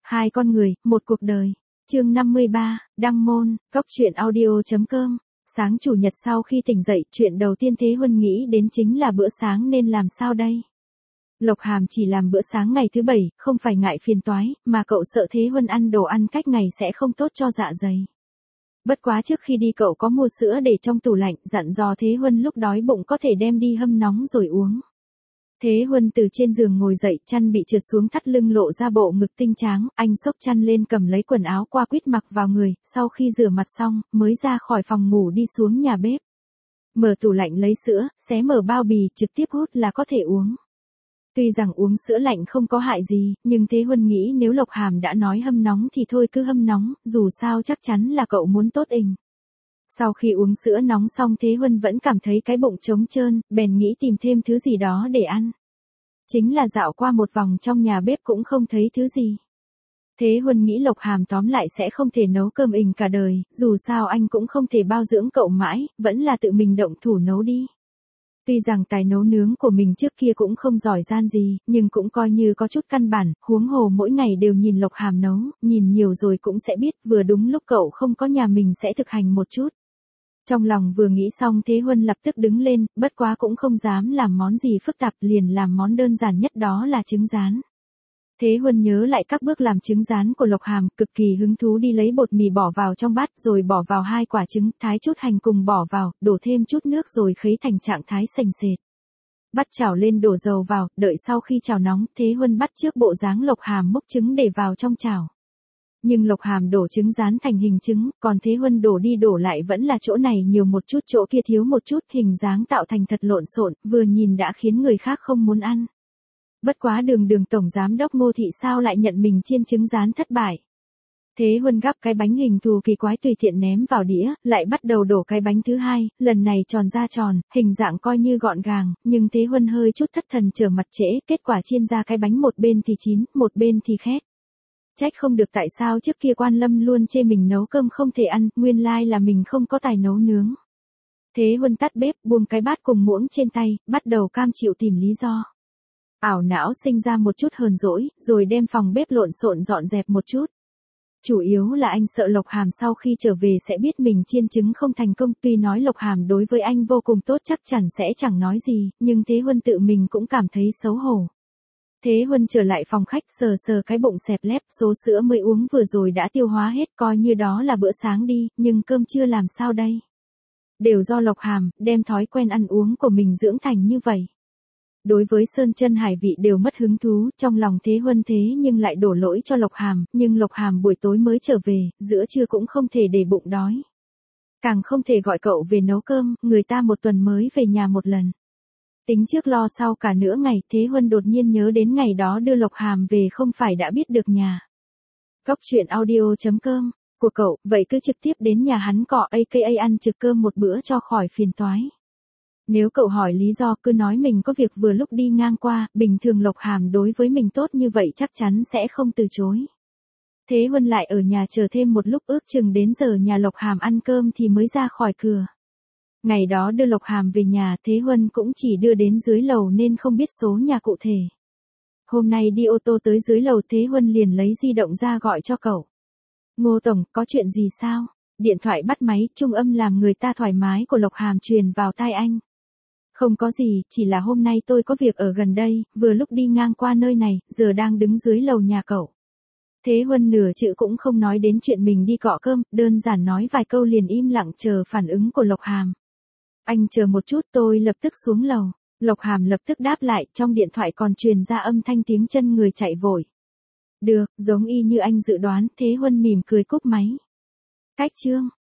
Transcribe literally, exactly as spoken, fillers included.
Hai con người, một cuộc đời. Chương năm mươi ba, đăng môn, cốc truyện audio chấm com. Sáng chủ nhật sau khi tỉnh dậy, chuyện đầu tiên Thế Huân nghĩ đến chính là bữa sáng nên làm sao đây. Lộc Hàm chỉ làm bữa sáng ngày thứ bảy, không phải ngại phiền toái, mà cậu sợ Thế Huân ăn đồ ăn cách ngày sẽ không tốt cho dạ dày. Bất quá trước khi đi cậu có mua sữa để trong tủ lạnh, dặn dò Thế Huân lúc đói bụng có thể đem đi hâm nóng rồi uống. Thế Huân từ trên giường ngồi dậy, chăn bị trượt xuống thắt lưng lộ ra bộ ngực tinh tráng, anh xốc chăn lên cầm lấy quần áo qua quýt mặc vào người, sau khi rửa mặt xong, mới ra khỏi phòng ngủ đi xuống nhà bếp. Mở tủ lạnh lấy sữa, xé mở bao bì, trực tiếp hút là có thể uống. Tuy rằng uống sữa lạnh không có hại gì, nhưng Thế Huân nghĩ nếu Lộc Hàm đã nói hâm nóng thì thôi cứ hâm nóng, dù sao chắc chắn là cậu muốn tốt ình. Sau khi uống sữa nóng xong Thế Huân vẫn cảm thấy cái bụng trống trơn, bèn nghĩ tìm thêm thứ gì đó để ăn. Chính là dạo qua một vòng trong nhà bếp cũng không thấy thứ gì. Thế Huân nghĩ Lộc Hàm tóm lại sẽ không thể nấu cơm ình cả đời, dù sao anh cũng không thể bao dưỡng cậu mãi, vẫn là tự mình động thủ nấu đi. Tuy rằng tài nấu nướng của mình trước kia cũng không giỏi giang gì, nhưng cũng coi như có chút căn bản, huống hồ mỗi ngày đều nhìn Lộc Hàm nấu, nhìn nhiều rồi cũng sẽ biết, vừa đúng lúc cậu không có nhà mình sẽ thực hành một chút. Trong lòng vừa nghĩ xong Thế Huân lập tức đứng lên, bất quá cũng không dám làm món gì phức tạp, liền làm món đơn giản nhất đó là trứng rán. Thế Huân nhớ lại các bước làm trứng rán của Lộc Hàm, cực kỳ hứng thú đi lấy bột mì bỏ vào trong bát rồi bỏ vào hai quả trứng, thái chút hành cùng bỏ vào, đổ thêm chút nước rồi khuấy thành trạng thái sền sệt. Bắt chảo lên đổ dầu vào, đợi sau khi chảo nóng, Thế Huân bắt trước bộ dáng Lộc Hàm múc trứng để vào trong chảo. Nhưng Lộc Hàm đổ trứng rán thành hình trứng, còn Thế Huân đổ đi đổ lại vẫn là chỗ này nhiều một chút chỗ kia thiếu một chút, hình dáng tạo thành thật lộn xộn, vừa nhìn đã khiến người khác không muốn ăn. Bất quá đường đường tổng giám đốc Ngô Thị sao lại nhận mình chiên trứng rán thất bại. Thế Huân gắp cái bánh hình thù kỳ quái tùy tiện ném vào đĩa, lại bắt đầu đổ cái bánh thứ hai, lần này tròn ra tròn, hình dạng coi như gọn gàng, nhưng Thế Huân hơi chút thất thần trở mặt trễ, kết quả chiên ra cái bánh một bên thì chín, một bên thì khét. Trách không được tại sao trước kia Quan Lâm luôn chê mình nấu cơm không thể ăn, nguyên lai là mình không có tài nấu nướng. Thế Huân tắt bếp, buông cái bát cùng muỗng trên tay, bắt đầu cam chịu tìm lý do. Ảo não sinh ra một chút hờn dỗi, rồi đem phòng bếp lộn xộn dọn dẹp một chút. Chủ yếu là anh sợ Lộc Hàm sau khi trở về sẽ biết mình chiên trứng không thành công, tuy nói Lộc Hàm đối với anh vô cùng tốt chắc chắn sẽ chẳng nói gì, nhưng Thế Huân tự mình cũng cảm thấy xấu hổ. Thế Huân trở lại phòng khách sờ sờ cái bụng xẹp lép, số sữa mới uống vừa rồi đã tiêu hóa hết, coi như đó là bữa sáng đi, nhưng cơm trưa làm sao đây? Đều do Lộc Hàm, đem thói quen ăn uống của mình dưỡng thành như vậy. Đối với sơn chân hải vị đều mất hứng thú, trong lòng Thế Huân thế nhưng lại đổ lỗi cho Lộc Hàm, nhưng Lộc Hàm buổi tối mới trở về, giữa trưa cũng không thể để bụng đói. Càng không thể gọi cậu về nấu cơm, người ta một tuần mới về nhà một lần. Tính trước lo sau cả nửa ngày, Thế Huân đột nhiên nhớ đến ngày đó đưa Lộc Hàm về không phải đã biết được nhà. Cốc truyện audio chấm com, của cậu, vậy cứ trực tiếp đến nhà hắn cọ a ca ăn trực cơm một bữa cho khỏi phiền toái. Nếu cậu hỏi lý do cứ nói mình có việc vừa lúc đi ngang qua, bình thường Lộc Hàm đối với mình tốt như vậy chắc chắn sẽ không từ chối. Thế Huân lại ở nhà chờ thêm một lúc ước chừng đến giờ nhà Lộc Hàm ăn cơm thì mới ra khỏi cửa. Ngày đó đưa Lộc Hàm về nhà Thế Huân cũng chỉ đưa đến dưới lầu nên không biết số nhà cụ thể. Hôm nay đi ô tô tới dưới lầu Thế Huân liền lấy di động ra gọi cho cậu. Ngô Tổng, có chuyện gì sao? Điện thoại bắt máy, trung âm làm người ta thoải mái của Lộc Hàm truyền vào tai anh. Không có gì, chỉ là hôm nay tôi có việc ở gần đây, vừa lúc đi ngang qua nơi này, giờ đang đứng dưới lầu nhà cậu. Thế Huân nửa chữ cũng không nói đến chuyện mình đi cọ cơm, đơn giản nói vài câu liền im lặng chờ phản ứng của Lộc Hàm. Anh chờ một chút tôi lập tức xuống lầu. Lộc Hàm lập tức đáp lại, trong điện thoại còn truyền ra âm thanh tiếng chân người chạy vội. Được, giống y như anh dự đoán, Thế Huân mỉm cười cúp máy. Cách chương.